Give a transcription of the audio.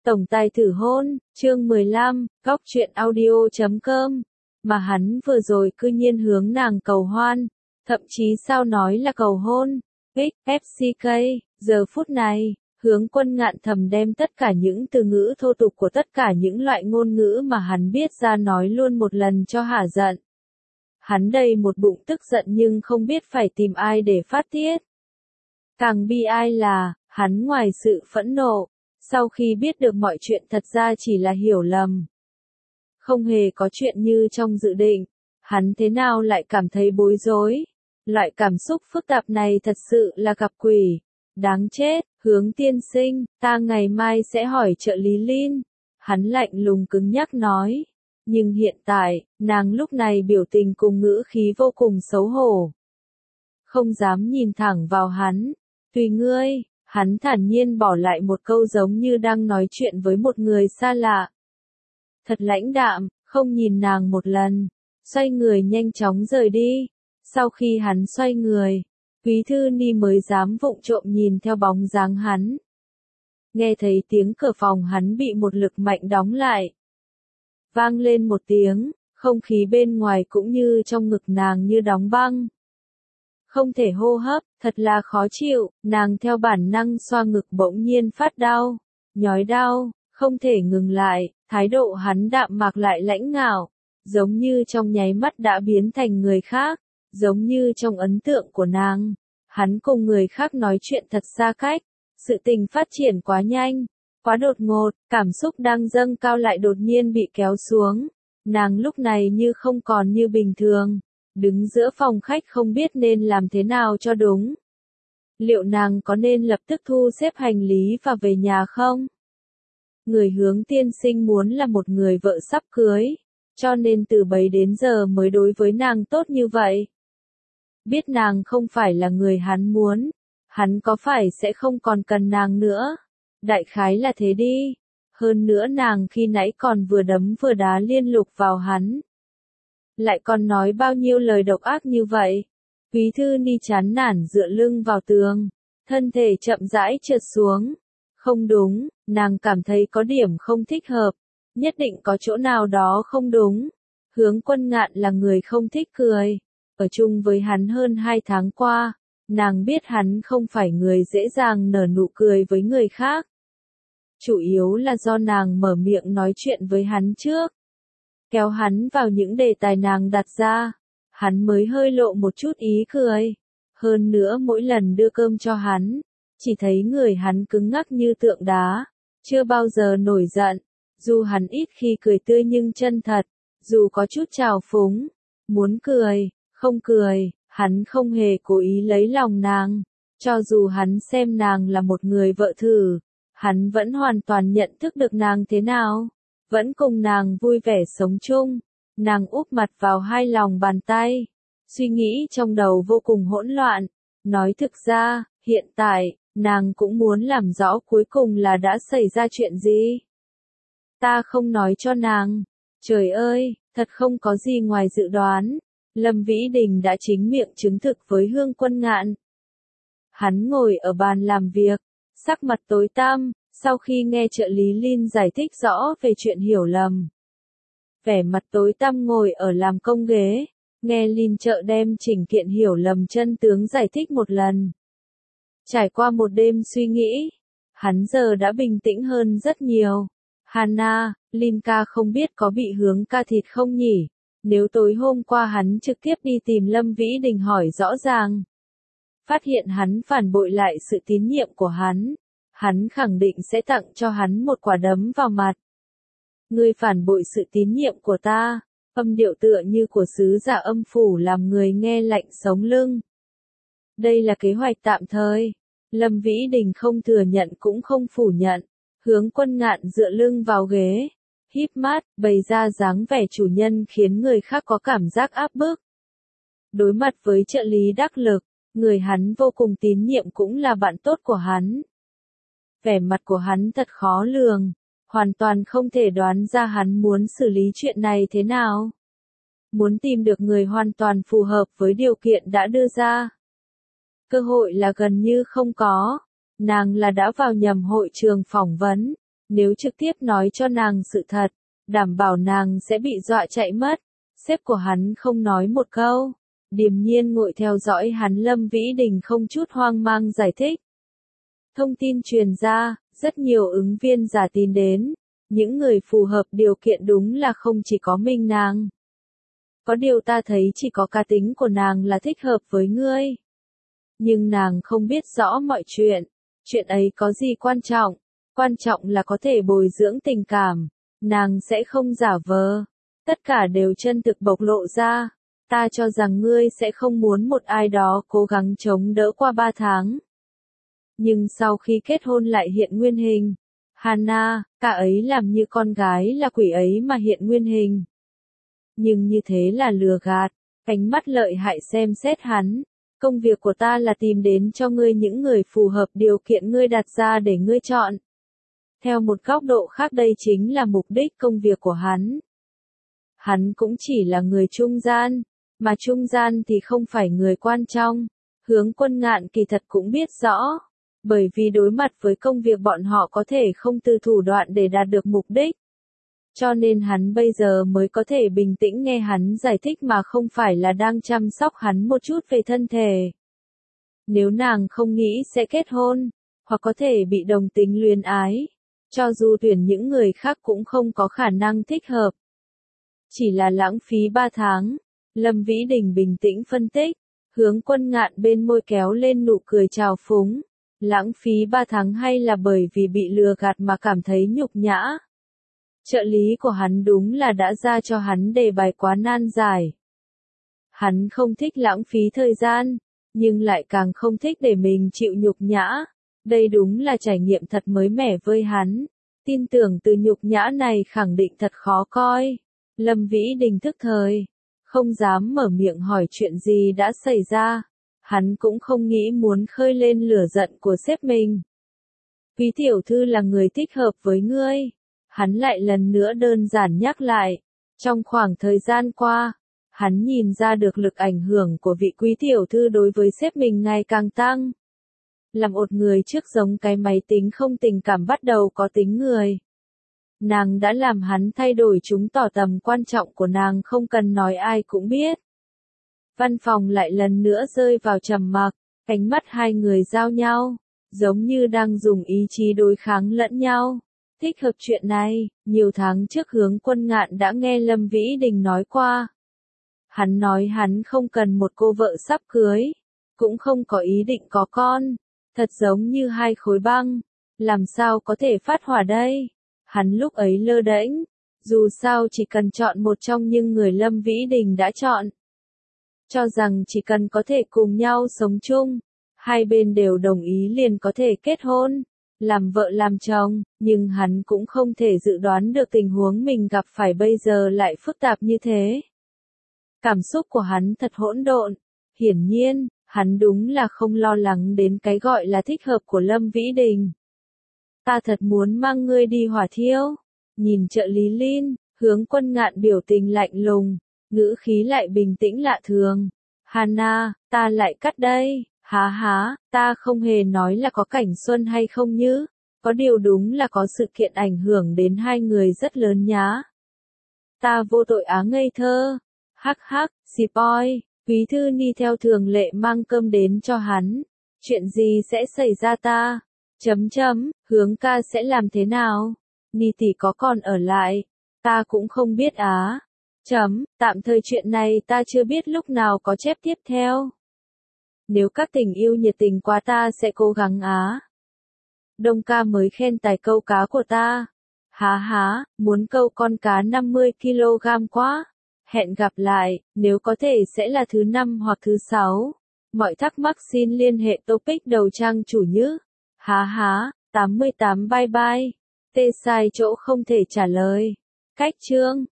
Tổng tài thử hôn, chương 15, góc truyện audio.com. Mà hắn vừa rồi cư nhiên hướng nàng cầu hoan, thậm chí sao nói là cầu hôn. FCK, giờ phút này, Hướng Quân Ngạn thầm đem tất cả những từ ngữ thô tục của tất cả những loại ngôn ngữ mà hắn biết ra nói luôn một lần cho hả giận. Hắn đầy một bụng tức giận nhưng không biết phải tìm ai để phát tiết. Càng bi ai là, hắn ngoài sự phẫn nộ, sau khi biết được mọi chuyện thật ra chỉ là hiểu lầm. Không hề có chuyện như trong dự định, hắn thế nào lại cảm thấy bối rối. Loại cảm xúc phức tạp này thật sự là gặp quỷ. Đáng chết, Hướng tiên sinh, ta ngày mai sẽ hỏi trợ lý Lin. Hắn lạnh lùng cứng nhắc nói. Nhưng hiện tại, nàng lúc này biểu tình cùng ngữ khí vô cùng xấu hổ. Không dám nhìn thẳng vào hắn. Tùy ngươi. Hắn thản nhiên bỏ lại một câu giống như đang nói chuyện với một người xa lạ. Thật lãnh đạm, không nhìn nàng một lần, xoay người nhanh chóng rời đi. Sau khi hắn xoay người, Quý Thư Ni mới dám vụng trộm nhìn theo bóng dáng hắn. Nghe thấy tiếng cửa phòng hắn bị một lực mạnh đóng lại. Vang lên một tiếng, không khí bên ngoài cũng như trong ngực nàng như đóng băng. Không thể hô hấp, thật là khó chịu, nàng theo bản năng xoa ngực bỗng nhiên phát đau, nhói đau, không thể ngừng lại, thái độ hắn đạm mạc lại lãnh ngạo, giống như trong nháy mắt đã biến thành người khác, giống như trong ấn tượng của nàng, hắn cùng người khác nói chuyện thật xa cách, sự tình phát triển quá nhanh, quá đột ngột, cảm xúc đang dâng cao lại đột nhiên bị kéo xuống, nàng lúc này như không còn như bình thường. Đứng giữa phòng khách không biết nên làm thế nào cho đúng. Liệu nàng có nên lập tức thu xếp hành lý và về nhà không? Người Hướng tiên sinh muốn là một người vợ sắp cưới, cho nên từ bấy đến giờ mới đối với nàng tốt như vậy. Biết nàng không phải là người hắn muốn, hắn có phải sẽ không còn cần nàng nữa? Đại khái là thế đi. Hơn nữa nàng khi nãy còn vừa đấm vừa đá liên lục vào hắn. Lại còn nói bao nhiêu lời độc ác như vậy. Quý Thư Ni chán nản dựa lưng vào tường, thân thể chậm rãi trượt xuống. Không đúng, nàng cảm thấy có điểm không thích hợp, nhất định có chỗ nào đó không đúng. Hướng Quân Ngạn là người không thích cười, ở chung với hắn hơn 2 tháng qua, nàng biết hắn không phải người dễ dàng nở nụ cười với người khác. Chủ yếu là do nàng mở miệng nói chuyện với hắn trước. Kéo hắn vào những đề tài nàng đặt ra, hắn mới hơi lộ một chút ý cười. Hơn nữa mỗi lần đưa cơm cho hắn, chỉ thấy người hắn cứng ngắc như tượng đá, chưa bao giờ nổi giận. Dù hắn ít khi cười tươi nhưng chân thật, dù có chút trào phúng, muốn cười, không cười, hắn không hề cố ý lấy lòng nàng. Cho dù hắn xem nàng là một người vợ thử, hắn vẫn hoàn toàn nhận thức được nàng thế nào. Vẫn cùng nàng vui vẻ sống chung, nàng úp mặt vào hai lòng bàn tay, suy nghĩ trong đầu vô cùng hỗn loạn, nói thực ra, hiện tại, nàng cũng muốn làm rõ cuối cùng là đã xảy ra chuyện gì. Ta không nói cho nàng, trời ơi, thật không có gì ngoài dự đoán, Lâm Vĩ Đình đã chính miệng chứng thực với Hướng Quân Ngạn. Hắn ngồi ở bàn làm việc, sắc mặt tối tăm. Sau khi nghe trợ lý Lin giải thích rõ về chuyện hiểu lầm, vẻ mặt tối tăm ngồi ở làm công ghế, nghe Lin trợ đem chỉnh kiện hiểu lầm chân tướng giải thích một lần. Trải qua một đêm suy nghĩ, hắn giờ đã bình tĩnh hơn rất nhiều. Hana, Lin ca không biết có bị Hướng ca thịt không nhỉ? Nếu tối hôm qua hắn trực tiếp đi tìm Lâm Vĩ Đình hỏi rõ ràng, phát hiện hắn phản bội lại sự tín nhiệm của hắn khẳng định sẽ tặng cho hắn một quả đấm vào mặt. Ngươi phản bội sự tín nhiệm của ta, âm điệu tựa như của sứ giả âm phủ làm người nghe lạnh sống lưng. Đây là kế hoạch tạm thời. Lâm Vĩ Đình không thừa nhận cũng không phủ nhận. Hướng Quân Ngạn dựa lưng vào ghế, híp mắt, bày ra dáng vẻ chủ nhân khiến người khác có cảm giác áp bức. Đối mặt với trợ lý đắc lực, người hắn vô cùng tín nhiệm cũng là bạn tốt của hắn. Vẻ mặt của hắn thật khó lường, hoàn toàn không thể đoán ra hắn muốn xử lý chuyện này thế nào. Muốn tìm được người hoàn toàn phù hợp với điều kiện đã đưa ra. Cơ hội là gần như không có, nàng là đã vào nhầm hội trường phỏng vấn, Nếu trực tiếp nói cho nàng sự thật, đảm bảo nàng sẽ bị dọa chạy mất. Sếp của hắn không nói một câu, điềm nhiên ngồi theo dõi hắn. Lâm Vĩ Đình không chút hoang mang giải thích. Thông tin truyền ra, rất nhiều ứng viên giả tin đến. Những người phù hợp điều kiện đúng là không chỉ có mình nàng. Có điều ta thấy chỉ có cá tính của nàng là thích hợp với ngươi. Nhưng nàng không biết rõ mọi chuyện. Chuyện ấy có gì quan trọng là có thể bồi dưỡng tình cảm. Nàng sẽ không giả vờ. Tất cả đều chân thực bộc lộ ra. Ta cho rằng ngươi sẽ không muốn một ai đó cố gắng chống đỡ qua 3 tháng. Nhưng sau khi kết hôn lại hiện nguyên hình. Hana, cả ấy làm như con gái là quỷ ấy mà hiện nguyên hình. Nhưng như thế là lừa gạt. Ánh mắt lợi hại xem xét hắn. Công việc của ta là tìm đến cho ngươi những người phù hợp điều kiện ngươi đặt ra để ngươi chọn. Theo một góc độ khác đây chính là mục đích công việc của hắn. Hắn cũng chỉ là người trung gian, mà trung gian thì không phải người quan trọng. Hướng Quân Ngạn kỳ thật cũng biết rõ, bởi vì đối mặt với công việc bọn họ có thể không từ thủ đoạn để đạt được mục đích. Cho nên hắn bây giờ mới có thể bình tĩnh nghe hắn giải thích mà không phải là đang chăm sóc hắn một chút về thân thể. Nếu nàng không nghĩ sẽ kết hôn, hoặc có thể bị đồng tính luyến ái, cho dù tuyển những người khác cũng không có khả năng thích hợp. Chỉ là lãng phí 3 tháng. Lâm Vĩ Đình bình tĩnh phân tích. Hướng Quân Ngạn bên môi kéo lên nụ cười trào phúng. Lãng phí 3 tháng hay là bởi vì bị lừa gạt mà cảm thấy nhục nhã? Trợ lý của hắn đúng là đã ra cho hắn đề bài quá nan giải. Hắn không thích lãng phí thời gian, nhưng lại càng không thích để mình chịu nhục nhã. Đây đúng là trải nghiệm thật mới mẻ với hắn. Tin tưởng từ nhục nhã này khẳng định thật khó coi. Lâm Vĩ Đình thức thời, không dám mở miệng hỏi chuyện gì đã xảy ra. Hắn cũng không nghĩ muốn khơi lên lửa giận của sếp mình. Quý tiểu thư là người thích hợp với ngươi. Hắn lại lần nữa đơn giản nhắc lại. Trong khoảng thời gian qua, hắn nhìn ra được lực ảnh hưởng của vị quý tiểu thư đối với sếp mình ngày càng tăng. Làm một người trước giống cái máy tính không tình cảm bắt đầu có tính người. Nàng đã làm hắn thay đổi chứng tỏ tầm quan trọng của nàng không cần nói ai cũng biết. Văn phòng lại lần nữa rơi vào trầm mặc, ánh mắt hai người giao nhau, giống như đang dùng ý chí đối kháng lẫn nhau. Thích hợp chuyện này, nhiều tháng trước Hướng Quân Ngạn đã nghe Lâm Vĩ Đình nói qua. Hắn nói hắn không cần một cô vợ sắp cưới, cũng không có ý định có con, thật giống như hai khối băng, làm sao có thể phát hỏa đây? Hắn lúc ấy lơ đễnh, dù sao chỉ cần chọn một trong những người Lâm Vĩ Đình đã chọn. Cho rằng chỉ cần có thể cùng nhau sống chung, hai bên đều đồng ý liền có thể kết hôn, làm vợ làm chồng, nhưng hắn cũng không thể dự đoán được tình huống mình gặp phải bây giờ lại phức tạp như thế. Cảm xúc của hắn thật hỗn độn, hiển nhiên, hắn đúng là không lo lắng đến cái gọi là thích hợp của Lâm Vĩ Đình. Ta thật muốn mang ngươi đi hỏa thiêu. Nhìn trợ lý Linh, Hướng Quân Ngạn biểu tình lạnh lùng, ngữ khí lại bình tĩnh lạ thường. Hana, ta lại cắt đây, há, ta không hề nói là có cảnh xuân hay không nhứ, có điều đúng là có sự kiện ảnh hưởng đến hai người rất lớn nhá. Ta vô tội á ngây thơ, hắc, spoil, quý thư ni theo thường lệ mang cơm đến cho hắn, chuyện gì sẽ xảy ra ta? Hướng ca sẽ làm thế nào? Ni tỷ có còn ở lại? Ta cũng không biết á. Tạm thời chuyện này ta chưa biết lúc nào có chép tiếp theo. Nếu các tình yêu nhiệt tình quá ta sẽ cố gắng á. Đông ca mới khen tài câu cá của ta. Há, muốn câu con cá 50 kg quá. Hẹn gặp lại, nếu có thể sẽ là thứ 5 hoặc thứ 6. Mọi thắc mắc xin liên hệ topic đầu trang chủ nhé. Há, 88 bye bye. Tê sai chỗ không thể trả lời. Cách chương